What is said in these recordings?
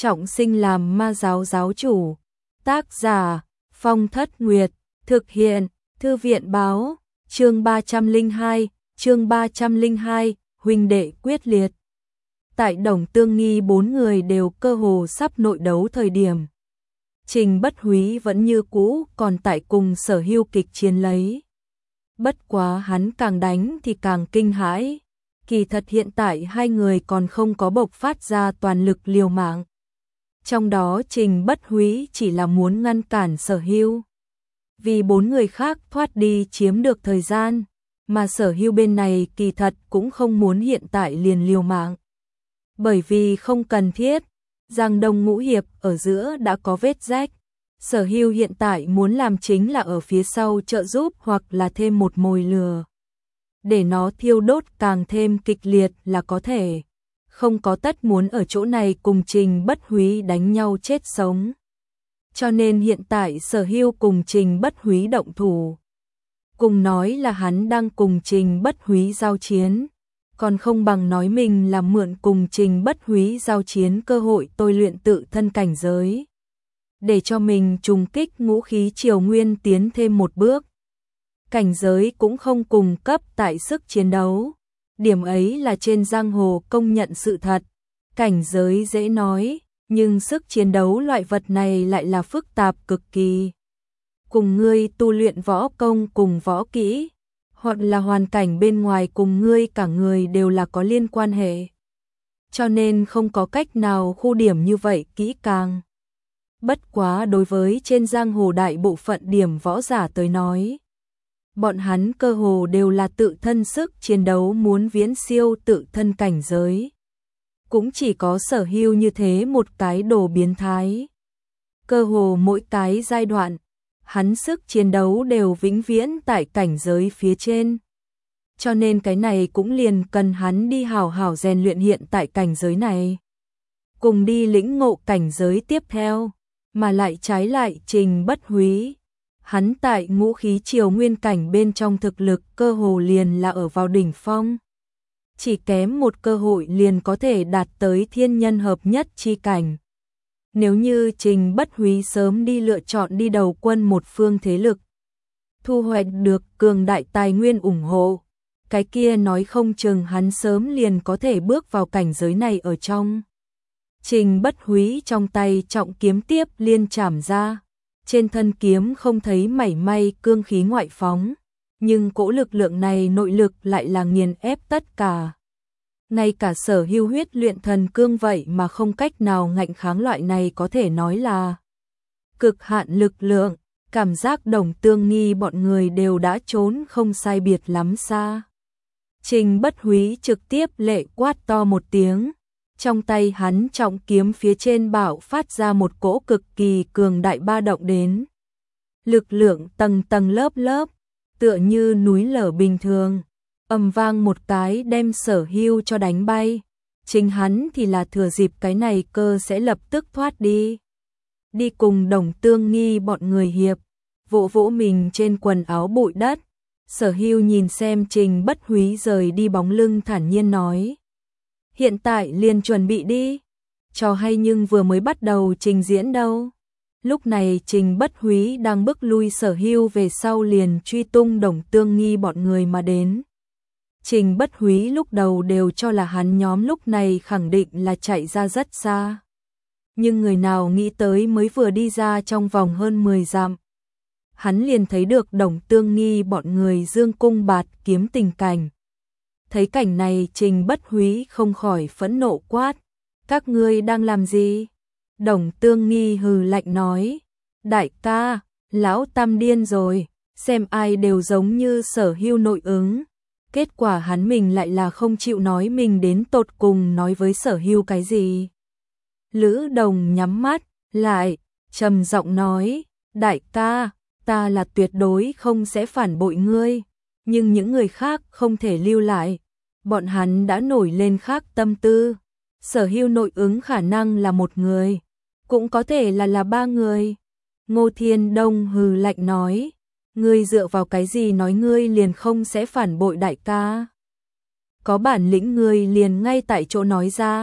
trọng sinh làm ma giáo giáo chủ. Tác giả Phong Thất Nguyệt. Thực hiện Thư viện Báo. Chương 302, huynh đệ quyết liệt. Tại Đồng Tương Nghi bốn người đều cơ hồ sắp nội đấu thời điểm. Trình Bất Húy vẫn như cũ còn tại cùng Sở Hưu kịch chiến lấy. Bất quá hắn càng đánh thì càng kinh hãi. Kỳ thật hiện tại hai người còn không có bộc phát ra toàn lực liều mạng. Trong đó Trình Bất Húy chỉ là muốn ngăn cản Sở Hưu. Vì bốn người khác thoát đi chiếm được thời gian, mà Sở Hưu bên này kỳ thật cũng không muốn hiện tại liền liều mạng. Bởi vì không cần thiết, Giang Đông Ngũ Hiệp ở giữa đã có vết rách. Sở Hưu hiện tại muốn làm chính là ở phía sau trợ giúp hoặc là thêm một mồi lửa. Để nó thiêu đốt càng thêm kịch liệt là có thể. Không có tất muốn ở chỗ này cùng Trình Bất Húy đánh nhau chết sống. Cho nên hiện tại Sở Hưu cùng Trình Bất Húy động thủ. Cùng nói là hắn đang cùng Trình Bất Húy giao chiến. Còn không bằng nói mình là mượn cùng Trình Bất Húy giao chiến cơ hội tôi luyện tự thân cảnh giới. Để cho mình trùng kích ngũ khí triều nguyên tiến thêm một bước. Cảnh giới cũng không cùng cấp tại sức chiến đấu. Điểm ấy là trên giang hồ công nhận sự thật. Cảnh giới dễ nói, nhưng sức chiến đấu loại vật này lại là phức tạp cực kỳ. Cùng ngươi tu luyện võ công cùng võ kỹ, hoặc là hoàn cảnh bên ngoài cùng ngươi cả người đều là có liên quan hệ. Cho nên không có cách nào khu điểm như vậy kỹ càng. Bất quá đối với trên giang hồ đại bộ phận điểm võ giả tới nói, bọn hắn cơ hồ đều là tự thân sức chiến đấu muốn viễn siêu tự thân cảnh giới. Cũng chỉ có Sở Hưu như thế một cái đồ biến thái. Cơ hồ mỗi cái giai đoạn, hắn sức chiến đấu đều vĩnh viễn tại cảnh giới phía trên. Cho nên cái này cũng liền cần hắn đi hào hào rèn luyện hiện tại cảnh giới này. Cùng đi lĩnh ngộ cảnh giới tiếp theo, mà lại trái lại Trình Bất Húy. Hắn tại ngũ khí triều nguyên cảnh bên trong thực lực cơ hồ liền là ở vào đỉnh phong. Chỉ kém một cơ hội liền có thể đạt tới thiên nhân hợp nhất chi cảnh. Nếu như Trình Bất Húy sớm đi lựa chọn đi đầu quân một phương thế lực, thu hoạch được cường đại tài nguyên ủng hộ, cái kia nói không chừng hắn sớm liền có thể bước vào cảnh giới này ở trong. Trình Bất Húy trong tay trọng kiếm tiếp liên chảm ra, trên thân kiếm không thấy mảy may cương khí ngoại phóng, nhưng cỗ lực lượng này nội lực lại là nghiền ép tất cả. Ngay cả Sở Hưu huyết luyện thần cương vậy mà không cách nào ngạnh kháng loại này có thể nói là cực hạn lực lượng, cảm giác Đồng Tương Nghi bọn người đều đã trốn không sai biệt lắm xa. Trình Bất Húy trực tiếp lệ quát to một tiếng, trong tay hắn trọng kiếm phía trên bạo phát ra một cỗ cực kỳ cường đại ba động đến. Lực lượng tầng tầng lớp lớp, tựa như núi lở bình thường, ầm vang một cái đem Sở Hưu cho đánh bay. Chính hắn thì là thừa dịp cái này cơ sẽ lập tức thoát đi. Đi cùng Đồng Tương Nghi bọn người hiệp, vỗ vỗ mình trên quần áo bụi đất. Sở Hưu nhìn xem Trình Bất Húy rời đi bóng lưng thản nhiên nói. Hiện tại liền chuẩn bị đi. Trò hay nhưng vừa mới bắt đầu trình diễn đâu. Lúc này Trình Bất Húy đang bước lui Sở Hưu về sau liền truy tung Đồng Tương Nghi bọn người mà đến. Trình Bất Húy lúc đầu đều cho là hắn nhóm lúc này khẳng định là chạy ra rất xa. Nhưng người nào nghĩ tới mới vừa đi ra trong vòng hơn 10 dặm. Hắn liền thấy được Đồng Tương Nghi bọn người dương cung bạt kiếm tình cảnh. Thấy cảnh này Trình Bất Húy không khỏi phẫn nộ quát. Các ngươi đang làm gì? Đồng Tương Nghi hừ lạnh nói. Đại ca, lão tam điên rồi, xem ai đều giống như Sở Hưu nội ứng. Kết quả hắn mình lại là không chịu nói mình đến tột cùng nói với Sở Hưu cái gì. Lữ Đồng nhắm mắt, lại, trầm giọng nói. Đại ca, ta là tuyệt đối không sẽ phản bội ngươi. Nhưng những người khác không thể lưu lại. Bọn hắn đã nổi lên khác tâm tư. Sở Hưu nội ứng khả năng là một người, cũng có thể là ba người. Ngô Thiên Đông hừ lạnh nói, ngươi dựa vào cái gì nói ngươi liền không sẽ phản bội đại ca? Có bản lĩnh ngươi liền ngay tại chỗ nói ra.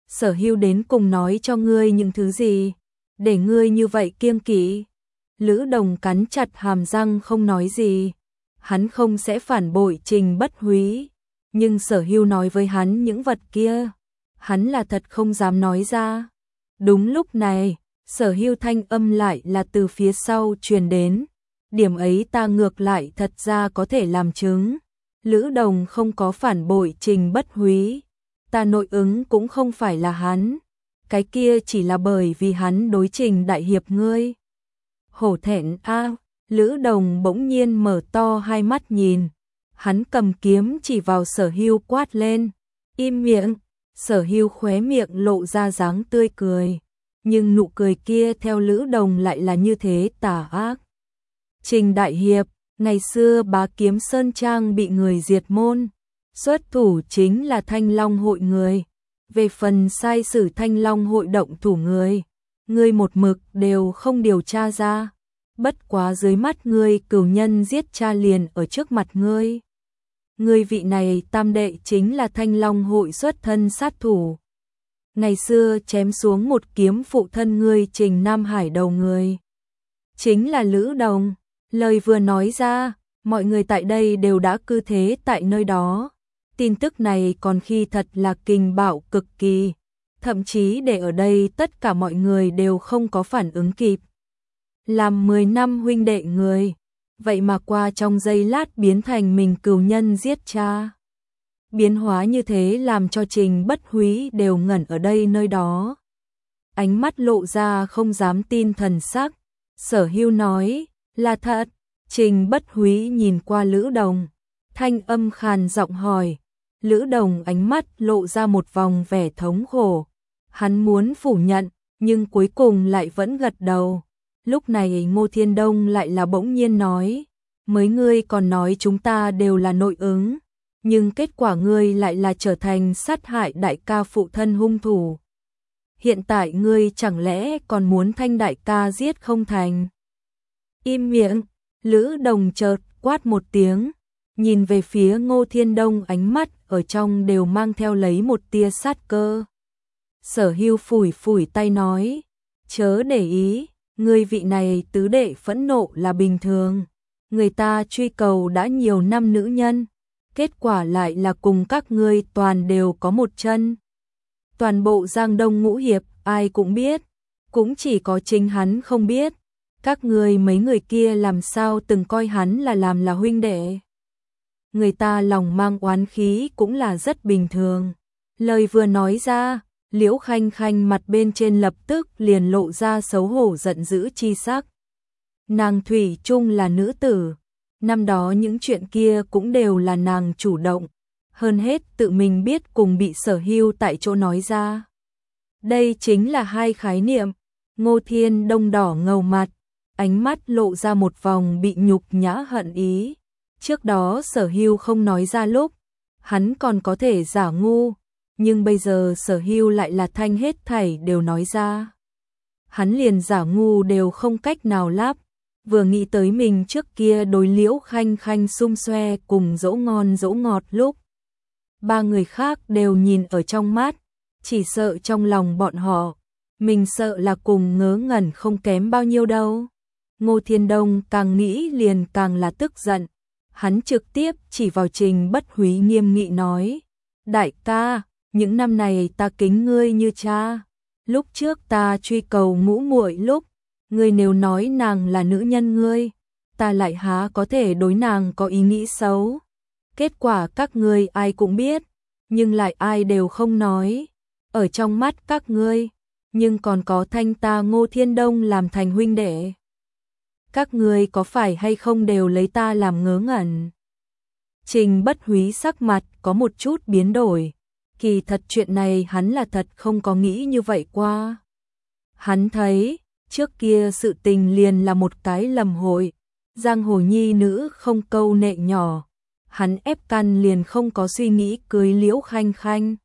Sở Hưu đến cùng nói cho ngươi những thứ gì, để ngươi như vậy kiêng kỵ. Lữ Đồng cắn chặt hàm răng không nói gì. Hắn không sẽ phản bội Trình Bất Húy, nhưng Sở Hưu nói với hắn những vật kia, hắn là thật không dám nói ra. Đúng lúc này, Sở Hưu thanh âm lại là từ phía sau truyền đến, điểm ấy ta ngược lại thật ra có thể làm chứng. Lữ Đồng không có phản bội Trình Bất Húy, ta nội ứng cũng không phải là hắn, cái kia chỉ là bởi vì hắn đối Trình đại hiệp ngươi. Hổ thẹn a. Lữ Đồng bỗng nhiên mở to hai mắt nhìn, hắn cầm kiếm chỉ vào Sở Hưu quát lên, im miệng. Sở Hưu khóe miệng lộ ra dáng tươi cười, nhưng nụ cười kia theo Lữ Đồng lại là như thế tà ác. Trình đại hiệp, ngày xưa Bá Kiếm Sơn Trang bị người diệt môn, xuất thủ chính là Thanh Long hội người, về phần sai sử Thanh Long hội động thủ người, ngươi một mực đều không điều tra ra. Bất quá dưới mắt ngươi cửu nhân giết cha liền ở trước mặt ngươi. Ngươi vị này tam đệ chính là Thanh Long hội xuất thân sát thủ. Ngày xưa chém xuống một kiếm phụ thân ngươi Trình Nam Hải đầu người. Chính là Lữ Đồng. Lời vừa nói ra, mọi người tại đây đều đã cư thế tại nơi đó. Tin tức này còn khi thật là kinh bạo cực kỳ. Thậm chí để ở đây tất cả mọi người đều không có phản ứng kịp. Làm 10 năm huynh đệ người, vậy mà qua trong giây lát biến thành mình cừu nhân giết cha. Biến hóa như thế làm cho Trình Bất Húy đều ngẩn ở đây nơi đó. Ánh mắt lộ ra không dám tin thần sắc. Sở Hưu nói, là thật. Trình Bất Húy nhìn qua Lữ Đồng, thanh âm khàn giọng hỏi. Lữ Đồng ánh mắt lộ ra một vòng vẻ thống khổ. Hắn muốn phủ nhận, nhưng cuối cùng lại vẫn gật đầu. Lúc này Ngô Thiên Đông lại là bỗng nhiên nói, mới ngươi còn nói chúng ta đều là nội ứng, nhưng kết quả ngươi lại là trở thành sát hại đại ca phụ thân hung thủ. Hiện tại ngươi chẳng lẽ còn muốn Thanh đại ca giết không thành? Im miệng. Lữ Đồng chợt quát một tiếng, nhìn về phía Ngô Thiên Đông, ánh mắt ở trong đều mang theo lấy một tia sát cơ. Sở Hưu phủi phủi tay nói, chớ để ý. Người vị này tứ đệ phẫn nộ là bình thường. Người ta truy cầu đã nhiều năm nữ nhân, kết quả lại là cùng các ngươi toàn đều có một chân. Toàn bộ Giang Đông ngũ hiệp ai cũng biết, cũng chỉ có chính hắn không biết. Các ngươi mấy người kia làm sao từng coi hắn là làm là huynh đệ. Người ta lòng mang oán khí cũng là rất bình thường. Lời vừa nói ra, Liễu Khanh Khanh mặt bên trên lập tức liền lộ ra xấu hổ giận dữ chi sắc. Nàng thủy chung là nữ tử, năm đó những chuyện kia cũng đều là nàng chủ động, hơn hết tự mình biết cùng bị Sở Hưu tại chỗ nói ra. Đây chính là hai khái niệm. Ngô Thiên Đông đỏ ngầu mặt, ánh mắt lộ ra một vòng bị nhục nhã hận ý. Trước đó Sở Hưu không nói ra lúc, hắn còn có thể giả ngu. Nhưng bây giờ Sở Hưu lại là thanh hết thảy đều nói ra. Hắn liền giả ngu đều không cách nào lắp. Vừa nghĩ tới mình trước kia đối Liễu Khanh Khanh xung xoe cùng dỗ ngon dỗ ngọt lúc. Ba người khác đều nhìn ở trong mắt, chỉ sợ trong lòng bọn họ. Mình sợ là cùng ngớ ngẩn không kém bao nhiêu đâu. Ngô Thiên Đông càng nghĩ liền càng là tức giận. Hắn trực tiếp chỉ vào Trình Bất Húy nghiêm nghị nói. Đại ca, những năm này ta kính ngươi như cha. Lúc trước ta truy cầu ngũ muội lúc, ngươi nếu nói nàng là nữ nhân ngươi, ta lại há có thể đối nàng có ý nghĩ xấu. Kết quả các ngươi ai cũng biết, nhưng lại ai đều không nói. Ở trong mắt các ngươi, nhưng còn có thanh ta Ngô Thiên Đông làm thành huynh đệ. Các ngươi có phải hay không đều lấy ta làm ngớ ngẩn? Trình Bất Húy sắc mặt có một chút biến đổi. Kỳ thật chuyện này hắn là thật không có nghĩ như vậy qua. Hắn thấy, trước kia sự tình liền là một cái lầm hội. Giang hồ nhi nữ không câu nệ nhỏ. Hắn ép căn liền không có suy nghĩ cưới Liễu Khanh Khanh.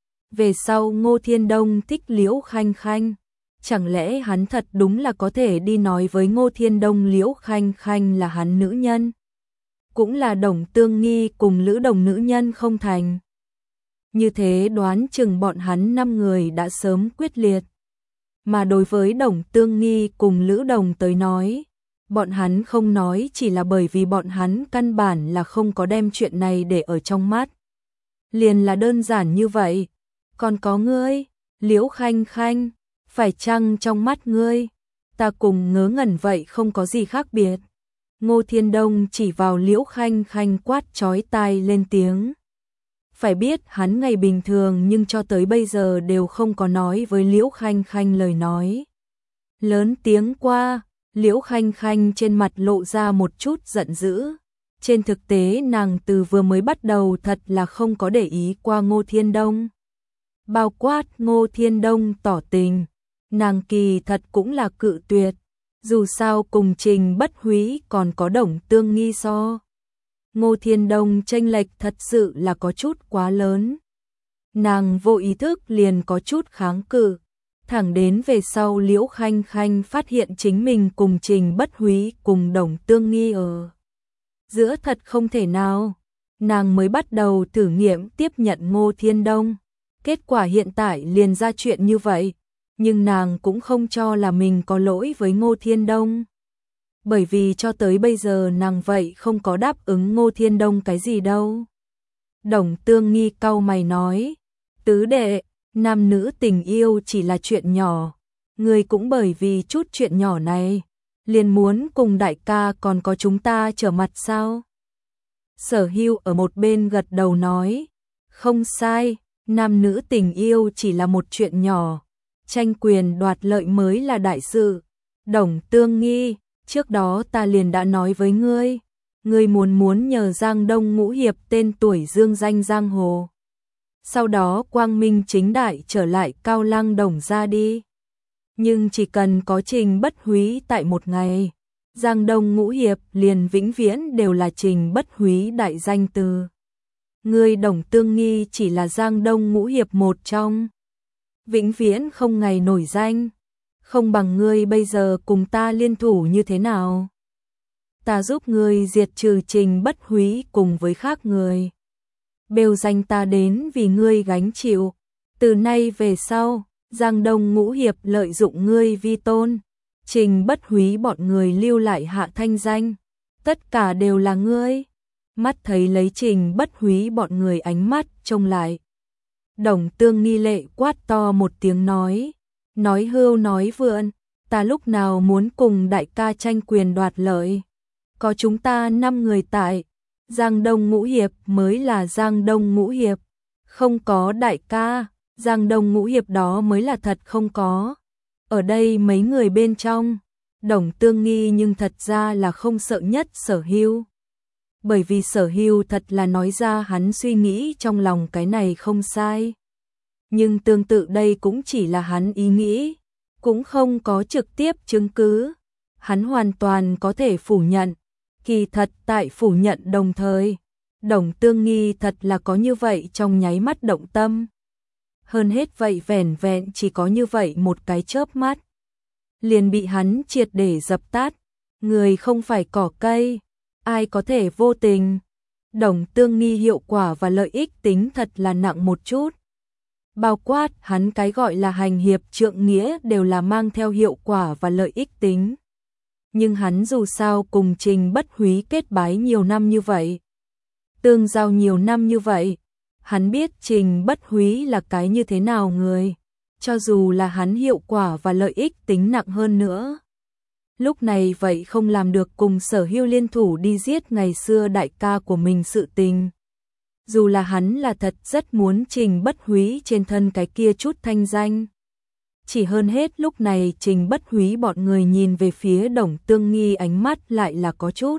Về sau Ngô Thiên Đông thích Liễu Khanh Khanh. Chẳng lẽ hắn thật đúng là có thể đi nói với Ngô Thiên Đông Liễu Khanh Khanh là hắn nữ nhân? Cũng là Đồng Tương Nghi cùng Lữ Đồng nữ nhân không thành. như thế đoán chừng bọn hắn 5 người đã sớm quyết liệt. Mà đối với Đồng Tương Nghi cùng Lữ Đồng tới nói, bọn hắn không nói chỉ là bởi vì bọn hắn căn bản là không có đem chuyện này để ở trong mắt. Liền là đơn giản như vậy. Còn có ngươi, Liễu Khanh Khanh, phải chăng trong mắt ngươi, ta cùng Ngớ Ngẩn vậy không có gì khác biệt. Ngô Thiên Đông chỉ vào Liễu Khanh Khanh quát chói tai lên tiếng. Phải biết hắn ngày bình thường nhưng cho tới bây giờ đều không có nói với Liễu Khanh Khanh lời nói. Lớn tiếng qua, Liễu Khanh Khanh trên mặt lộ ra một chút giận dữ. Trên thực tế nàng từ vừa mới bắt đầu thật là không có để ý qua Ngô Thiên Đông. Bao quát Ngô Thiên Đông tỏ tình, nàng kỳ thật cũng là cự tuyệt. Dù sao cùng Trình Bất Húy còn có Đồng Tương Nghi so. Ngô Thiên Đông chênh lệch thật sự là có chút quá lớn. Nàng vô ý thức liền có chút kháng cự. Thẳng đến về sau Liễu Khanh Khanh phát hiện chính mình cùng Trình Bất Húy cùng Đồng Tương Nghi ở giữa thật không thể nào. Nàng mới bắt đầu thử nghiệm tiếp nhận Ngô Thiên Đông. Kết quả hiện tại liền ra chuyện như vậy. Nhưng nàng cũng không cho là mình có lỗi với Ngô Thiên Đông. Bởi vì cho tới bây giờ nàng vậy không có đáp ứng Ngô Thiên Đông cái gì đâu. Đồng Tương Nghi cau mày nói, tứ đệ, nam nữ tình yêu chỉ là chuyện nhỏ. Người cũng bởi vì chút chuyện nhỏ này, liền muốn cùng đại ca còn có chúng ta trở mặt sao? Sở Hưu ở một bên gật đầu nói, không sai, nam nữ tình yêu chỉ là một chuyện nhỏ. Tranh quyền đoạt lợi mới là đại sự. Đồng Tương Nghi, trước đó ta liền đã nói với ngươi, ngươi muốn nhờ Giang Đông Ngũ Hiệp tên tuổi dương danh giang hồ. Sau đó quang minh chính đại trở lại Cao Lăng Đồng ra đi. Nhưng chỉ cần có Trình Bất Húy tại một ngày, Giang Đông Ngũ Hiệp liền vĩnh viễn đều là Trình Bất Húy đại danh từ. Ngươi Đồng Tương Nghi chỉ là Giang Đông Ngũ Hiệp một trong. Vĩnh viễn không ngày nổi danh. Không bằng ngươi bây giờ cùng ta liên thủ như thế nào? Ta giúp ngươi diệt trừ Trình Bất Húy cùng với khác người. Bêu danh ta đến vì ngươi gánh chịu. Từ nay về sau, Giang Đông Ngũ Hiệp lợi dụng ngươi vi tôn. Trình Bất Húy bọn người lưu lại hạ thanh danh. Tất cả đều là ngươi. Mắt thấy lấy Trình Bất Húy bọn người ánh mắt trông lại. Đồng Tương Nghi lệ quát to một tiếng nói hưu nói vượn, ta lúc nào muốn cùng đại ca tranh quyền đoạt lợi. Có chúng ta 5 người tại, Giang Đông Ngũ Hiệp mới là Giang Đông Ngũ Hiệp. Không có đại ca, Giang Đông Ngũ Hiệp đó mới là thật không có. Ở đây mấy người bên trong, Đồng Tương Nghi nhưng thật ra là không sợ nhất Sở Hưu. Bởi vì Sở Hưu thật là nói ra hắn suy nghĩ trong lòng cái này không sai. Nhưng tương tự đây cũng chỉ là hắn ý nghĩ, cũng không có trực tiếp chứng cứ. Hắn hoàn toàn có thể phủ nhận, kỳ thật tại phủ nhận đồng thời. Đồng Tương Nghi thật là có như vậy trong nháy mắt động tâm. Hơn hết vậy vẻn vẹn chỉ có như vậy một cái chớp mắt. Liền bị hắn triệt để dập tắt, người không phải cỏ cây, ai có thể vô tình. Đồng Tương Nghi hiệu quả và lợi ích tính thật là nặng một chút. Bao quát hắn cái gọi là hành hiệp trượng nghĩa đều là mang theo hiệu quả và lợi ích tính. Nhưng hắn dù sao cùng Trình Bất Húy kết bái nhiều năm như vậy, tương giao nhiều năm như vậy, hắn biết Trình Bất Húy là cái như thế nào người, cho dù là hắn hiệu quả và lợi ích tính nặng hơn nữa. Lúc này vậy không làm được cùng Sở Hưu liên thủ đi giết ngày xưa đại ca của mình sự tình. Dù là hắn là thật rất muốn Trình Bất Húy trên thân cái kia chút thanh danh. Chỉ hơn hết lúc này Trình Bất Húy bọn người nhìn về phía Đồng Tương Nghi ánh mắt lại là có chút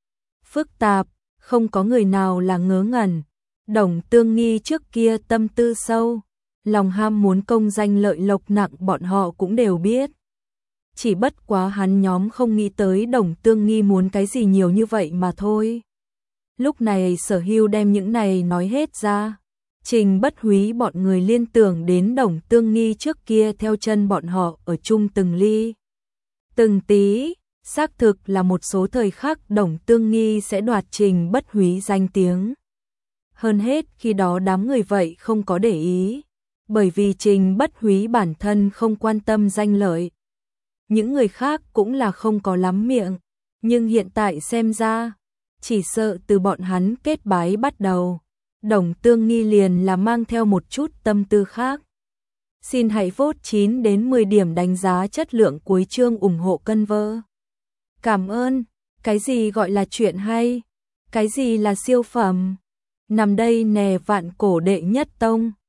phức tạp, không có người nào là ngớ ngẩn. Đồng Tương Nghi trước kia tâm tư sâu, lòng ham muốn công danh lợi lộc nặng bọn họ cũng đều biết. Chỉ bất quá hắn nhóm không nghĩ tới Đồng Tương Nghi muốn cái gì nhiều như vậy mà thôi. Lúc này Sở Hưu đem những này nói hết ra. Trình Bất Húy bọn người liên tưởng đến Đồng Tương Nghi trước kia theo chân bọn họ ở chung từng ly từng tí, xác thực là một số thời khắc Đồng Tương Nghi sẽ đoạt Trình Bất Húy danh tiếng. Hơn hết khi đó đám người vậy không có để ý, bởi vì Trình Bất Húy bản thân không quan tâm danh lợi. Những người khác cũng là không có lắm miệng, nhưng hiện tại xem ra, chỉ sợ từ bọn hắn kết bái bắt đầu, Đồng Tương Nghi liền là mang theo một chút tâm tư khác. Xin hãy vote 9 đến 10 điểm đánh giá chất lượng cuối chương ủng hộ cân vơ. Cảm ơn, cái gì gọi là chuyện hay, cái gì là siêu phẩm, nằm đây nè vạn cổ đệ nhất tông.